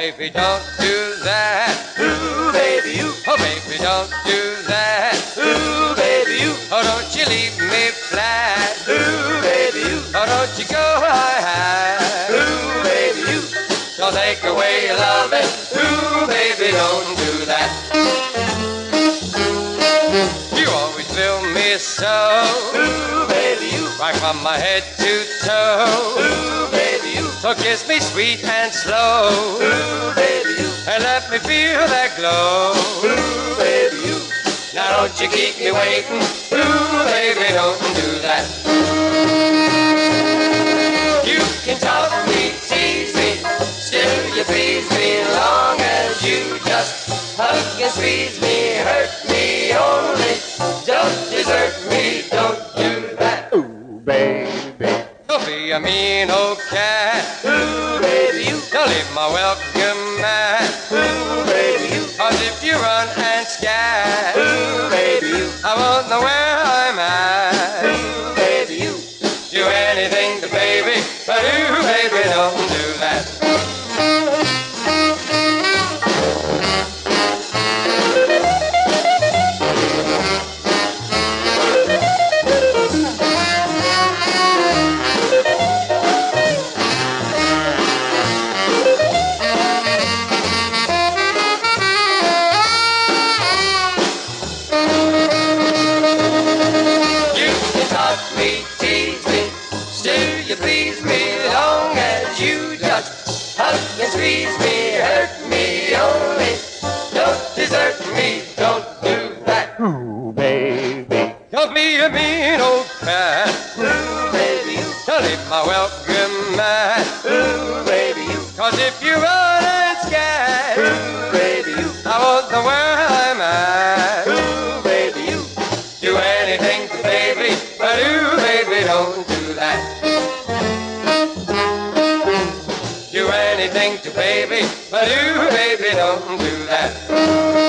baby, don't do that. Ooh, baby, you. Oh, baby, don't do that. Ooh, baby, you. Oh, don't you leave me flat. Ooh, baby, you. Oh, don't you go high. Ooh, baby, you. Don't take away your loving. Ooh, baby, don't do that. You always fill me so. Ooh, baby, you. Right from my head to toe. Ooh, baby, you. So kiss me sweet and slow. Ooh, baby, you. And let me feel that glow. Ooh, baby, you. Now don't you keep me waiting. Ooh, baby, don't do that. You can talk me, tease me, still you please me, long as you just hug and squeeze me, hurt me only, don't desert me, don't do that. Ooh, baby. Don't be a mean old cat. Ooh, baby, you. Don't leave my welcome mat. Ooh, baby, you. 'Cause if you run and scat, Ooh, baby, you. I won't know where I'm at. Ooh, baby, you. Do anything to baby, but ooh, baby, don't do that. You can talk me, tease me, still you please me, long as you just hug and squeeze me, hurt me only, don't desert me, don't do that. Ooh, baby. Don't be a mean old cat. Ooh, baby, you. Don't leave my welcome mat. Ooh, baby, you. 'Cause if you run and scat, Ooh, baby, you. I won't know where I'm at. Ooh, baby, you. Do anything to baby, but ooh, baby, don't do that. Do anything to baby, but ooh, baby, don't do that.